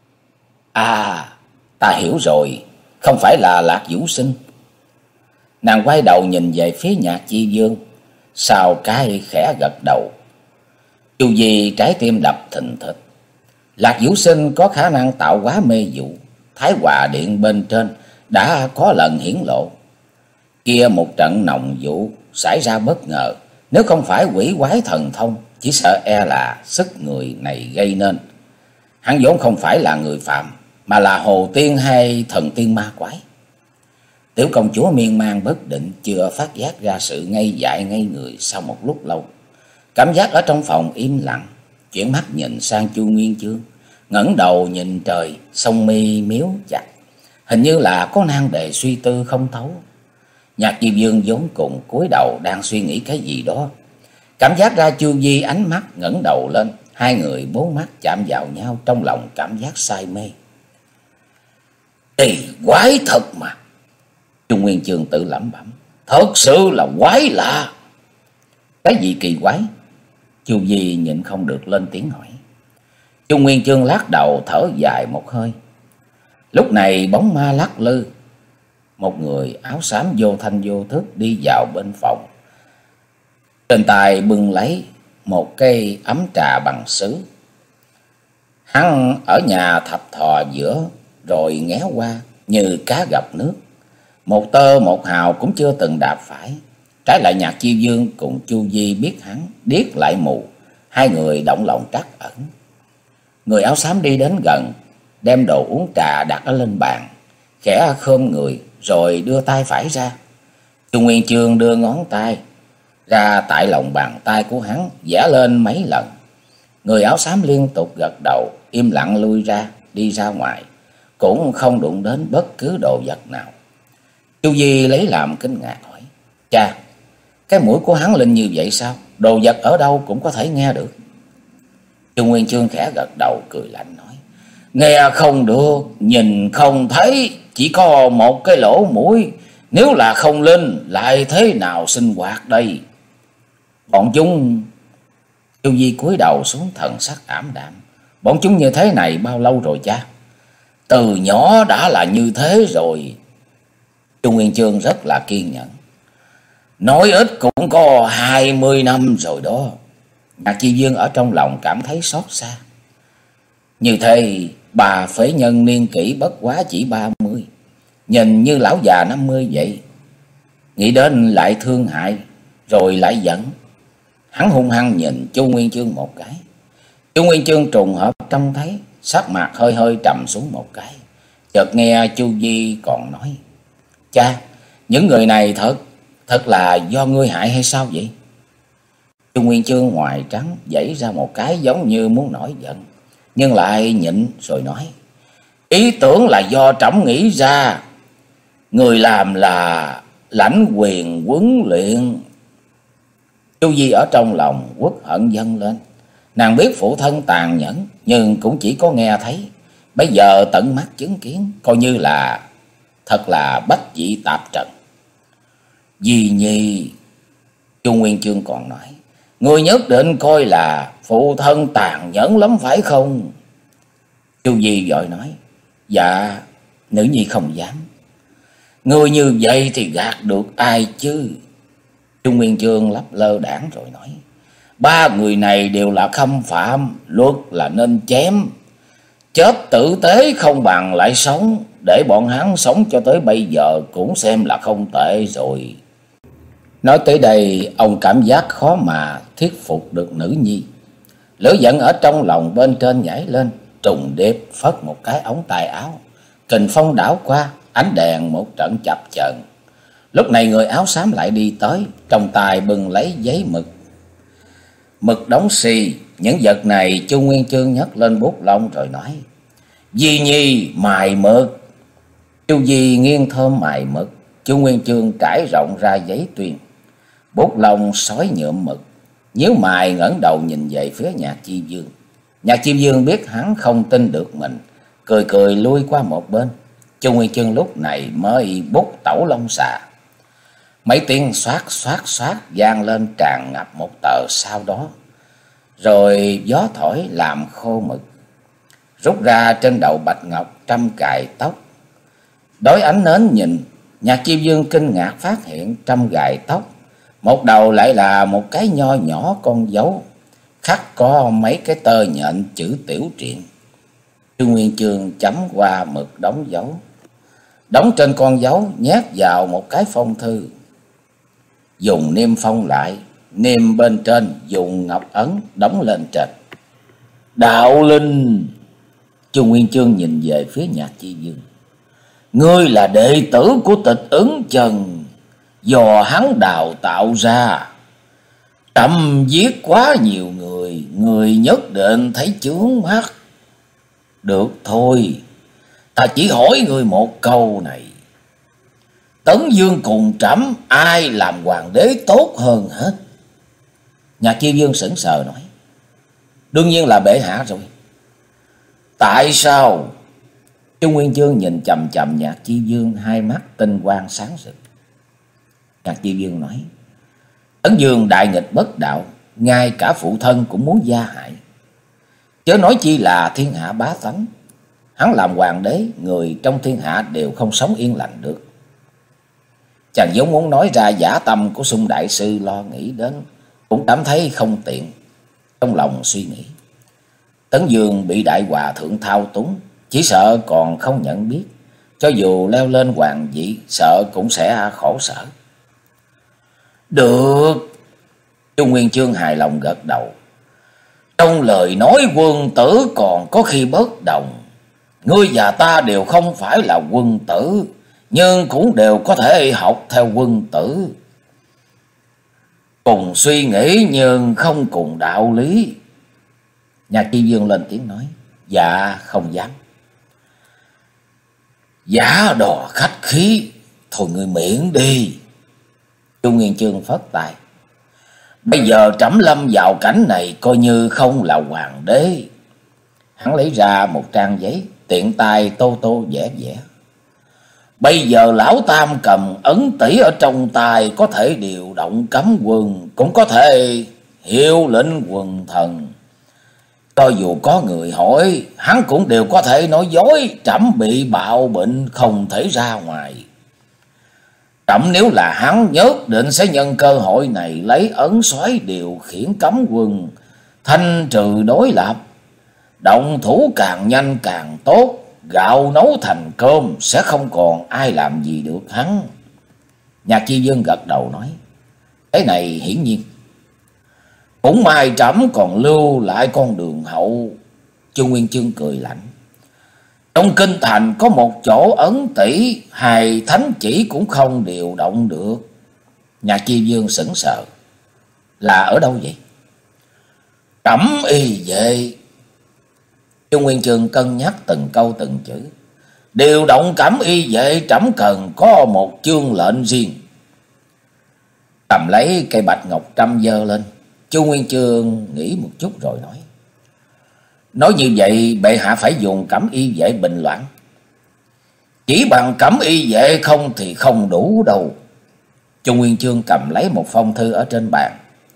Speaker 1: À, ta hiểu rồi, không phải là Lạc Vũ Sinh. Nàng quay đầu nhìn về phía Nhạc Chi Dương, sau cái khẽ gật đầu. Chu Di trái tim đập thình thịch. Lạc Vũ Sinh có khả năng tạo hóa mê dụ, Thái Hòa Điện bên trên đã có lần hiển lộ. Kia một trận nồng vụ xảy ra bất ngờ, nếu không phải quỷ quái thần thông, chỉ sợ e là sức người này gây nên. Hắn vốn không phải là người phạm, mà là hồ tiên hay thần tiên ma quái. Tiểu công chúa miên man bất định, chưa phát giác ra sự ngây dại ngây người sau một lúc lâu. Cảm giác ở trong phòng im lặng, chuyển mắt nhìn sang Chu Nguyên Chương, ngẩng đầu nhìn trời, sông mi miếu chặt, hình như là có nan đề suy tư không thấu. Nhạc Diệp Dương vốn cùng cúi đầu đang suy nghĩ cái gì đó, cảm giác ra Chu Di ánh mắt ngẩng đầu lên, hai người bốn mắt chạm vào nhau, trong lòng cảm giác say mê. Kỳ quái thật mà, Chu Nguyên Chương tự lẩm bẩm, thật sự là quái lạ. Cái gì kỳ quái? Chu Di nhịn không được lên tiếng hỏi. Chu Nguyên Chương lắc đầu thở dài một hơi. Lúc này bóng ma lắc lư, một người áo xám vô thanh vô thức đi vào bên phòng, trên tay bưng lấy một cây ấm trà bằng sứ. Hắn ở nhà thập thò giữa rồi nghé qua như cá gặp nước, một tơ một hào cũng chưa từng đạp phải. Trái lại Nhạc Chi Dương cùng Chu Di biết hắn điếc lại mù, hai người động lòng trắc ẩn. Người áo xám đi đến gần, đem đồ uống trà đặt ở lên bàn, khẽ khom người rồi đưa tay phải ra. Chu Nguyên Chương đưa ngón tay ra tại lòng bàn tay của hắn, vẽ lên mấy lần. Người áo xám liên tục gật đầu, im lặng lui ra, đi ra ngoài, cũng không đụng đến bất cứ đồ vật nào. Chu Di lấy làm kinh ngạc hỏi: Cha, cái mũi của hắn linh như vậy sao? Đồ vật ở đâu cũng có thể nghe được. Chu Nguyên Chương khẽ gật đầu cười lạnh nói: Nghe không được, nhìn không thấy, chỉ có một cái lỗ mũi, nếu là không linh lại thế nào sinh hoạt đây? Bọn chúng... Chu Di cúi đầu xuống thần sắc ảm đạm. Bọn chúng như thế này bao lâu rồi cha? Từ nhỏ đã là như thế rồi. Chu Nguyên Chương rất là kiên nhẫn. Nói ít cũng có hai mươi năm rồi đó. Nhạc Chi Dương ở trong lòng cảm thấy xót xa. Như thế bà phế nhân niên kỷ bất quá chỉ ba mươi, nhìn như lão già năm mươi vậy. Nghĩ đến lại thương hại, rồi lại giận. Hắn hung hăng nhìn Chu Nguyên Chương một cái. Chu Nguyên Chương trùng hợp trông thấy, sắc mặt hơi hơi trầm xuống một cái. Chợt nghe Chu Di còn nói: Cha, những người này thật, thật là do ngươi hại hay sao vậy? Chu Nguyên Chương ngoài trắng dãy ra một cái giống như muốn nổi giận, nhưng lại nhịn rồi nói: Ý tưởng là do trẫm nghĩ ra. Người làm là lãnh quyền huấn luyện. Chu Di ở trong lòng uất hận dâng lên. Nàng biết phụ thân tàn nhẫn, nhưng cũng chỉ có nghe thấy. Bây giờ tận mắt chứng kiến, coi như là thật là bách dị tạp trần. Di Nhi, Chu Nguyên Chương còn nói: Ngươi nhất định coi là phụ thân tàn nhẫn lắm phải không? Chu Di vội nói: Dạ, nữ nhi không dám. Ngươi như vậy thì gạt được ai chứ? Chu Nguyên Chương lắp lơ đãng rồi nói: Ba người này đều là khâm phạm, luật là nên chém. Chết tử tế không bằng lại sống, để bọn hắn sống cho tới bây giờ cũng xem là không tệ rồi. Nói tới đây, ông cảm giác khó mà thuyết phục được nữ nhi. Lửa giận ở trong lòng bên trên nhảy lên, trùng điệp phất một cái ống tay áo. Kình phong đảo qua, ánh đèn một trận chập chờn. Lúc này người áo xám lại đi tới, trong tay bưng lấy giấy mực. Mực đóng xì, những vật này Chu Nguyên Chương nhấc lên bút lông rồi nói: Di Nhi mài mực. Chu Di nghiêng thơm mài mực, Chu Nguyên Chương trải rộng ra giấy tuyên. Bút lông xói nhuộm mực, nhíu mày ngẩng đầu nhìn về phía Nhạc Chi Dương. Nhạc Chi Dương biết hắn không tin được mình, cười cười lui qua một bên. Chu Nguyên Chương lúc này mới bút tẩu lông xà. Mấy tiếng xoát xoát xoát vang lên tràn ngập một tờ sau đó. Rồi gió thổi làm khô mực. Rút ra trên đầu bạch ngọc trăm cài tóc. Đối ánh nến nhìn, Nhạc Chi Dương kinh ngạc phát hiện trăm gài tóc, một đầu lại là một cái nho nhỏ con dấu, khắc có mấy cái tơ nhện chữ tiểu truyện. Chu Nguyên Chương chấm qua mực đóng dấu. Đóng trên con dấu nhét vào một cái phong thư. Dùng niêm phong lại, niêm bên trên dùng ngọc ấn đóng lên trên. Đạo Linh. Chu Nguyên Chương nhìn về phía Nhạc Chi Dương. Ngươi là đệ tử của Tịch Ứng Trần, do hắn đào tạo ra. Trẫm giết quá nhiều người, người nhất định thấy chướng mắt. Được thôi, ta chỉ hỏi ngươi một câu này. Tấn Dương cùng trẫm ai làm hoàng đế tốt hơn hết? Nhạc Chi Dương sững sờ nói: Đương nhiên là bệ hạ rồi. Tại sao? Chu Nguyên Chương nhìn chằm chằm Nhạc Chi Dương, hai mắt tinh quang sáng rực. Nhạc Chi Dương nói: Tấn Dương đại nghịch bất đạo, ngay cả phụ thân cũng muốn gia hại, chớ nói chi là thiên hạ bá tánh. Hắn làm hoàng đế, người trong thiên hạ đều không sống yên lành được. Chàng giống muốn nói ra dã tâm của Xung đại sư, lo nghĩ đến cũng cảm thấy không tiện. Trong lòng suy nghĩ, Tấn Dương bị đại hòa thượng thao túng, chỉ sợ còn không nhận biết. Cho dù leo lên hoàng vị, sợ cũng sẽ khổ sở. Được. Chu Nguyên Chương hài lòng gật đầu. Trong lời nói quân tử còn có khi bất đồng. Ngươi và ta đều không phải là quân tử, nhưng cũng đều có thể học theo quân tử. Cùng suy nghĩ nhưng không cùng đạo lý. Nhạc Chi Dương lên tiếng nói: Dạ không dám. Giả đò khách khí, thôi ngươi miễn đi. Chu Nguyên Chương phất tay. Bây giờ trẫm lâm vào cảnh này coi như không là hoàng đế. Hắn lấy ra một trang giấy, tiện tay tô tô vẽ vẽ. Bây giờ lão tam cầm ấn tỷ ở trong tay, có thể điều động cấm quân, cũng có thể hiệu lệnh quần thần. Cho dù có người hỏi, hắn cũng đều có thể nói dối trẫm bị bạo bệnh không thể ra ngoài. Trẫm nếu là hắn nhất định sẽ nhân cơ hội này lấy ấn xoáy điều khiển cấm quân, thanh trừ đối lập. Động thủ càng nhanh càng tốt, gạo nấu thành cơm, sẽ không còn ai làm gì được hắn. Nhạc Chi Dương gật đầu nói, cái này hiển nhiên. Cũng may trẫm còn lưu lại con đường hậu. Chu Nguyên Chương cười lạnh. Trong kinh thành có một chỗ ấn tỷ, hài thánh chỉ cũng không điều động được. Nhạc Chi Dương sững sờ. Là ở đâu vậy? Trẫm y vậy. Chu Nguyên Chương cân nhắc từng câu từng chữ. Điều động cẩm y vệ trẫm cần có một chương lệnh riêng. Cầm lấy cây bạch ngọc trăm dơ lên. Chu Nguyên Chương nghĩ một chút rồi nói. Nói như vậy bệ hạ phải dùng cẩm y vệ bình loạn. Chỉ bằng cẩm y vệ không thì không đủ đâu. Chu Nguyên Chương cầm lấy một phong thư ở trên bàn.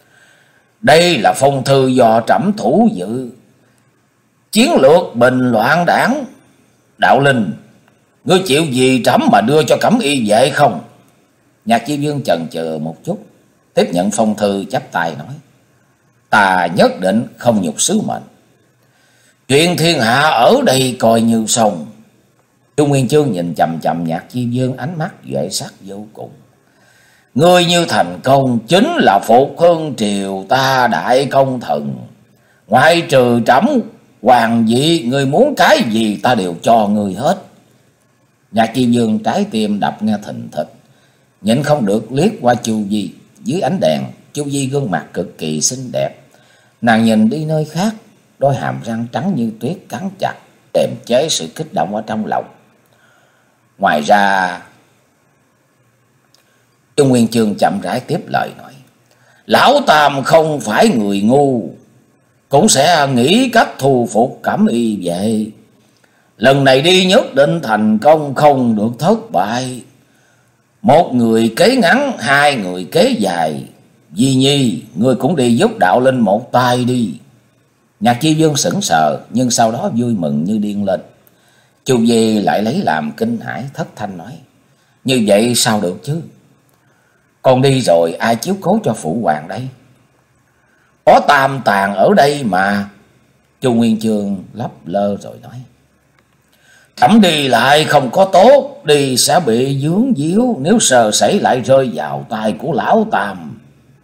Speaker 1: Đây là phong thư do trẫm thủ dự. Chiến lược bình loạn đảng. Đạo Linh, ngươi chịu gì trẫm mà đưa cho cẩm y vệ không? Nhạc Chi Dương chần chừ một chút, tiếp nhận phong thư chắp tay nói. Ta nhất định không nhục sứ mệnh. Chuyện thiên hạ ở đây coi như xong. Chu Nguyên Chương nhìn chằm chằm Nhạc Chi Dương, ánh mắt duệ sắc vô cùng. Ngươi như thành công chính là phục hưng triều ta đại công thần. Ngoại trừ trẫm hoàng vị, ngươi muốn cái gì ta đều cho ngươi hết. Nhạc Chi Dương trái tim đập nghe thình thịch, nhịn không được liếc qua Chu Vi. Dưới ánh đèn, Chu Vi gương mặt cực kỳ xinh đẹp. Nàng nhìn đi nơi khác, đôi hàm răng trắng như tuyết cắn chặt, kềm chế sự kích động ở trong lòng. Ngoài ra, Chu Nguyên Chương chậm rãi tiếp lời nói. Lão Tam không phải người ngu, cũng sẽ nghĩ cách thu phục cẩm y vệ. Lần này đi nhất định thành công, không được thất bại. Một người kế ngắn, hai người kế dài. Di Nhi, ngươi cũng đi giúp Đạo Linh một tay đi. Nhạc Chi Dương sững sờ, nhưng sau đó vui mừng như điên lên. Chu Di lại lấy làm kinh hãi, thất thanh nói. Như vậy sao được chứ? Con đi rồi ai chiếu cố cho phụ hoàng đây? Có Tam Tàng ở đây mà. Chu Nguyên Chương lấp lơ rồi nói. Trẫm đi lại không có tốt, đi sẽ bị vướng víu, nếu sơ sẩy lại rơi vào tay của lão Tam.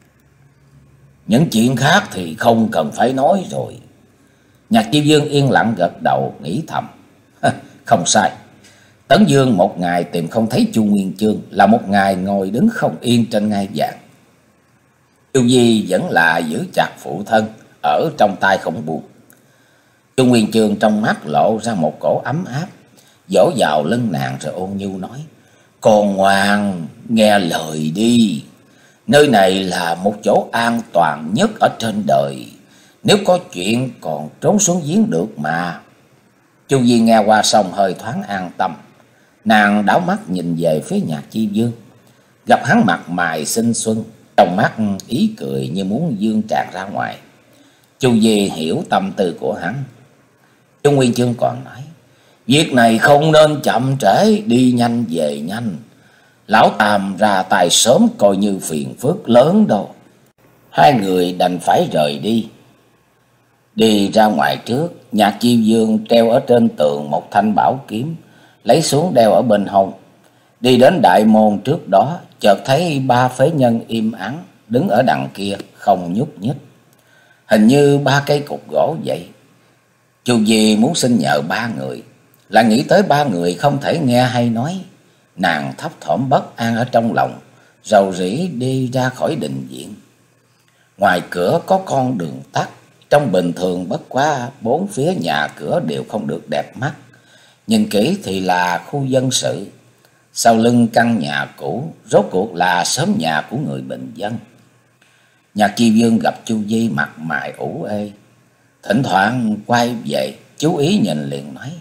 Speaker 1: Những chuyện khác thì không cần phải nói rồi. Nhạc Chi Dương yên lặng gật đầu, nghĩ thầm. Không sai. Tấn Dương một ngày tìm không thấy Chu Nguyên Chương, là một ngày ngồi đứng không yên trên ngai vàng. Chu Di vẫn là giữ chặt phụ thân, ở trong tay không buông. Chu Nguyên Chương trong mắt lộ ra một cổ ấm áp, vỗ vào lưng nàng rồi ôn nhu nói. Con ngoan, nghe lời đi. Nơi này là một chỗ an toàn nhất ở trên đời. Nếu có chuyện còn trốn xuống giếng được mà. Chu Di nghe qua xong hơi thoáng an tâm. Nàng đảo mắt nhìn về phía Nhạc Chi Dương. Gặp hắn mặt mày xinh xuân, trong mắt ý cười như muốn dương tràn ra ngoài. Chu Di hiểu tâm tư của hắn. Chu Nguyên Chương còn nói. Việc này không nên chậm trễ, đi nhanh về nhanh. Lão Tam ra tay sớm coi như phiền phức lớn đâu. Hai người đành phải rời đi. Đi ra ngoài trước, Nhạc Chi Dương treo ở trên tường một thanh bảo kiếm, lấy xuống đeo ở bên hông. Đi đến đại môn trước đó, chợt thấy ba phế nhân im ắng đứng ở đằng kia không nhúc nhích, hình như ba cây cột gỗ vậy. Chu Di muốn xin nhờ ba người, là nghĩ tới ba người không thể nghe hay nói. Nàng thấp thỏm bất an ở trong lòng, rầu rĩ đi ra khỏi đình viện. Ngoài cửa có con đường tắt, trong bình thường bất quá bốn phía nhà cửa đều không được đẹp mắt, Nhìn kỹ thì là khu dân sự. Sau lưng căn nhà cũ rốt cuộc là xóm nhà của người bình dân. Nhạc Chi Dương gặp Chu Di mặt mày ủ ê, thỉnh thoảng quay về chú ý nhìn liền nói: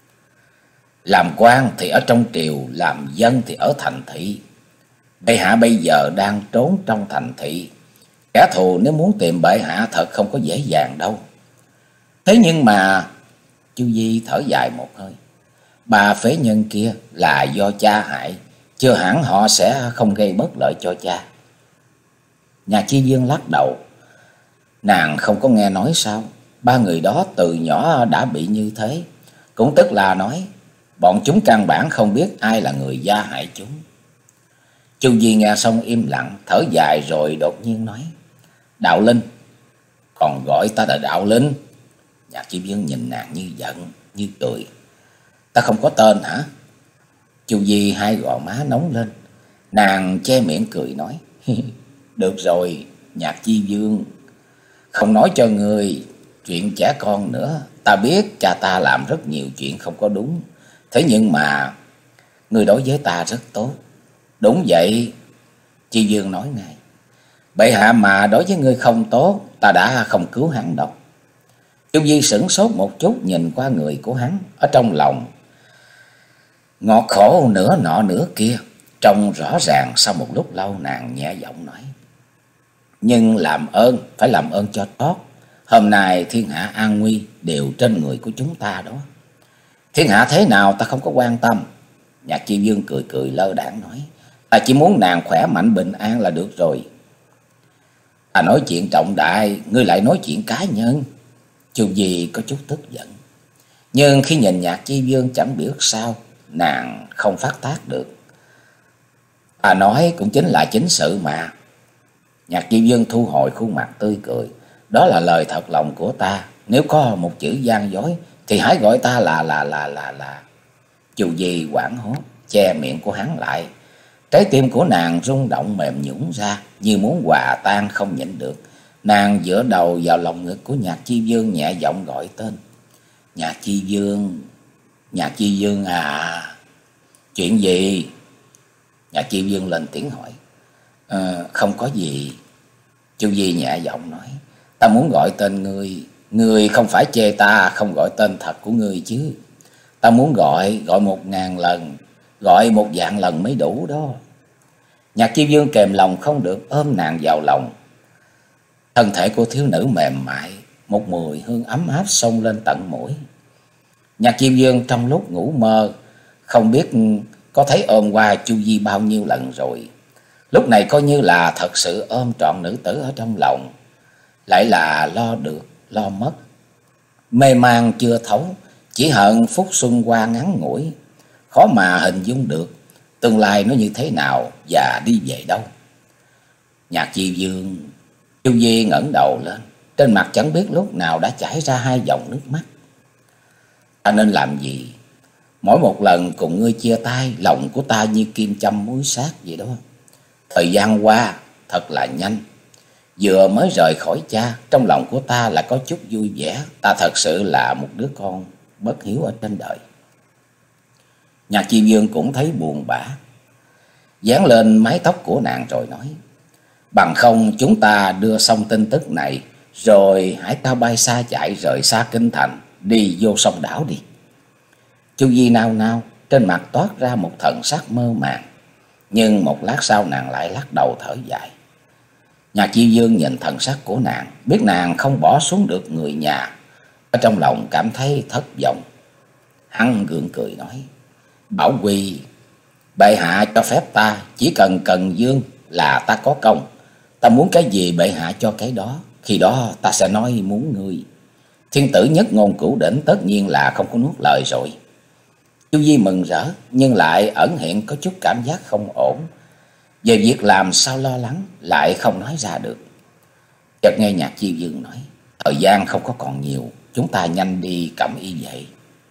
Speaker 1: làm quan thì ở trong triều, làm dân thì ở thành thị. Bệ hạ bây giờ đang trốn trong thành thị, kẻ thù nếu muốn tìm bệ hạ thật không có dễ dàng đâu. Thế nhưng mà, Chu Di thở dài một hơi, bà phế nhân kia là do cha hại, chưa hẳn họ sẽ không gây bất lợi cho cha. Nhạc Chi Dương lắc đầu: nàng không có nghe nói sao, ba người đó từ nhỏ đã bị như thế. Cũng tức là nói bọn chúng căn bản không biết ai là người gia hại chúng. Chu Di nghe xong im lặng, thở dài rồi đột nhiên nói: Đạo Linh. Còn gọi ta là Đạo Linh? Nhạc Chi Dương nhìn nàng như giận như cười: ta không có tên hả? Chu Di hai gò má nóng lên. Nàng che miệng cười nói: được rồi Nhạc Chi Dương, không nói cho người chuyện trẻ con nữa. Ta biết cha ta làm rất nhiều chuyện không có đúng, thế nhưng mà người đối với ta rất tốt. Đúng vậy, Chi Dương nói ngay. Bệ hạ mà đối với ngươi không tốt, ta đã không cứu hắn đâu. Chu Di sửng sốt một chút nhìn qua người của hắn, ở trong lòng ngọt khổ nửa nọ nửa kia. Trông rõ ràng. Sau một lúc lâu nàng nhẹ giọng nói: nhưng làm ơn phải làm ơn cho tốt. Hôm nay thiên hạ an nguy đều trên người của chúng ta đó. Thiên hạ thế nào ta không có quan tâm. Nhạc Chi Dương cười cười lơ đãng nói: ta chỉ muốn nàng khỏe mạnh bình an là được rồi. Ta nói chuyện trọng đại, ngươi lại nói chuyện cá nhân. Chu Di có chút tức giận, nhưng khi nhìn Nhạc Chi Dương chẳng biết sao nàng không phát tác được. Ta nói cũng chính là chính sự mà. Nhạc Chi Dương thu hồi khuôn mặt tươi cười: đó là lời thật lòng của ta, nếu có một chữ gian dối thì hãy gọi ta là là là là là. Chu Di hoảng hốt che miệng của hắn lại. Trái tim của nàng rung động mềm nhũn ra, như muốn hòa tan không nhịn được. Nàng dựa đầu vào lòng ngực của Nhạc Chi Dương, nhẹ giọng gọi tên: Nhạc Chi Dương, Nhạc Chi Dương à. Chuyện gì? Nhạc Chi Dương lên tiếng hỏi. À, không có gì. Chu Di nhẹ giọng nói: ta muốn gọi tên ngươi, ngươi không phải chê ta không gọi tên thật của ngươi chứ. Ta muốn gọi, gọi một ngàn lần, gọi một vạn lần mới đủ đó. Nhạc Chi Dương kềm lòng không được, ôm nàng vào lòng. Thân thể của thiếu nữ mềm mại, một mùi hương ấm áp xông lên tận mũi. Nhạc Chi Dương trong lúc ngủ mơ không biết có thấy ôm qua Chu Di bao nhiêu lần rồi. Lúc này coi như là thật sự ôm trọn nữ tử ở trong lòng, lại là lo được lo mất. Mê man chưa thấu, chỉ hận phút xuân qua ngắn ngủi, khó mà hình dung được tương lai nó như thế nào và đi về đâu. Nhạc Chi Dương. Chu Di ngẩng đầu lên, trên mặt chẳng biết lúc nào đã chảy ra hai dòng nước mắt. Ta nên làm gì? Mỗi một lần cùng ngươi chia tay, lòng của ta như kim châm muối sát vậy đó. Thời gian qua thật là nhanh. Vừa mới rời khỏi cha, trong lòng của ta là có chút vui vẻ. Ta thật sự là một đứa con bất hiếu ở trên đời. Nhạc Chi Dương cũng thấy buồn bã, dán lên mái tóc của nàng rồi nói: bằng không chúng ta đưa xong tin tức này, rồi hãy cao bay xa chạy rời xa kinh thành, đi vô sông đảo đi. Chu Di nao nao, trên mặt toát ra một thần sắc mơ màng, nhưng một lát sau nàng lại lắc đầu thở dài. Nhạc Chi Dương nhìn thần sắc của nàng, biết nàng không bỏ xuống được người nhà, ở trong lòng cảm thấy thất vọng. Hắn gượng cười nói: Bảo Quy, bệ hạ cho phép ta, chỉ cần Cần Dương là ta có công. Ta muốn cái gì bệ hạ cho cái đó, khi đó ta sẽ nói muốn ngươi. Thiên tử nhất ngôn cửu đỉnh, tất nhiên là không có nuốt lời rồi. Chu Di mừng rỡ, nhưng lại ẩn hiện có chút cảm giác không ổn. Về việc làm sao lo lắng, lại không nói ra được. Chợt nghe Nhạc Chi Dương nói: thời gian không có còn nhiều, chúng ta nhanh đi cẩm y vệ.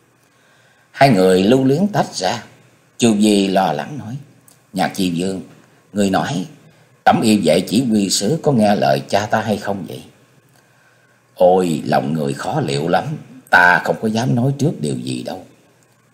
Speaker 1: Hai người lưu luyến tách ra. Chu Di lo lắng nói: Nhạc Chi Dương, người nói cẩm y vệ chỉ huy sứ có nghe lời cha ta hay không vậy? – Ôi, lòng người khó liệu lắm, ta không có dám nói trước điều gì đâu.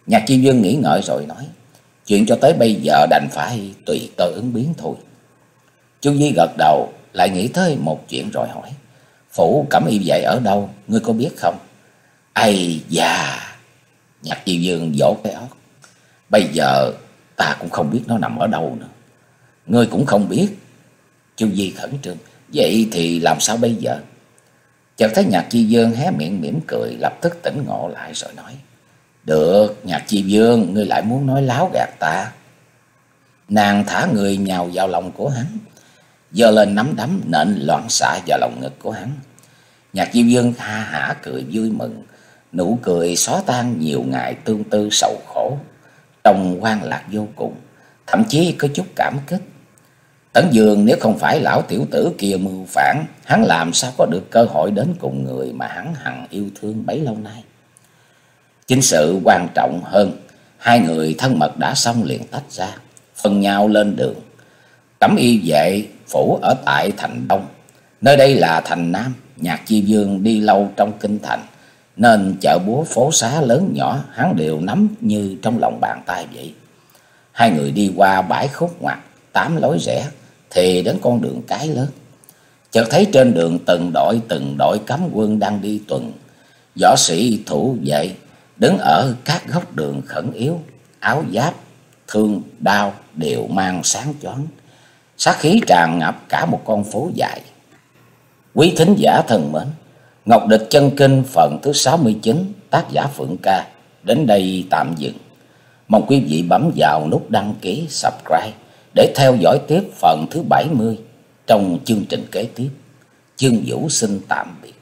Speaker 1: Nhạc Chi Dương nghĩ ngợi rồi nói: chuyện cho tới bây giờ đành phải tùy cơ ứng biến thôi. Chu Di gật đầu, lại nghĩ tới một chuyện rồi hỏi: phủ Cẩm Y vậy ở đâu, ngươi có biết không? Ây da! Nhạc Chi Dương vỗ cái óc: bây giờ ta cũng không biết nó nằm ở đâu nữa. Ngươi cũng không biết? Chu Di khẩn trương: vậy thì làm sao bây giờ? Chợt thấy Nhạc Chi Dương hé miệng mỉm cười, lập tức tỉnh ngộ lại rồi nói: được, Nhạc Chi Dương, ngươi lại muốn nói láo gạt ta. Nàng thả người nhào vào lòng của hắn, giơ lên nắm đấm nện loạn xạ vào lòng ngực của hắn. Nhạc Chi Dương ha hả cười vui mừng, nụ cười xóa tan nhiều ngày tương tư sầu khổ, trông hoan lạc vô cùng, thậm chí có chút cảm kích. Tấn Dương nếu không phải lão tiểu tử kia mưu phản, hắn làm sao có được cơ hội đến cùng người mà hắn hằng yêu thương bấy lâu nay. Chính sự quan trọng hơn, hai người thân mật đã xong liền tách ra, phân nhau lên đường. Cẩm Y vệ phủ ở tại thành Đông, nơi đây là thành Nam. Nhạc Chi Dương đi lâu trong kinh thành, nên chợ búa phố xá lớn nhỏ hắn đều nắm như trong lòng bàn tay vậy. Hai người đi qua bãi khúc ngoặt, tám lối rẽ thì đến con đường cái lớn. Chợt thấy trên đường từng đội từng đội cấm quân đang đi tuần. Võ sĩ thủ vệ đứng ở các góc đường khẩn yếu, áo giáp, thương, đao đều mang sáng choáng, sát khí tràn ngập cả một con phố dài. Quý thính giả thân mến, Ngọc Địch Chân Kinh phần thứ sáu mươi chín, tác giả Phượng Ca đến đây tạm dừng. Mong quý vị bấm vào nút đăng ký, subscribe để theo dõi tiếp phần thứ bảy mươi trong chương trình kế tiếp. Chương Vũ xin tạm biệt.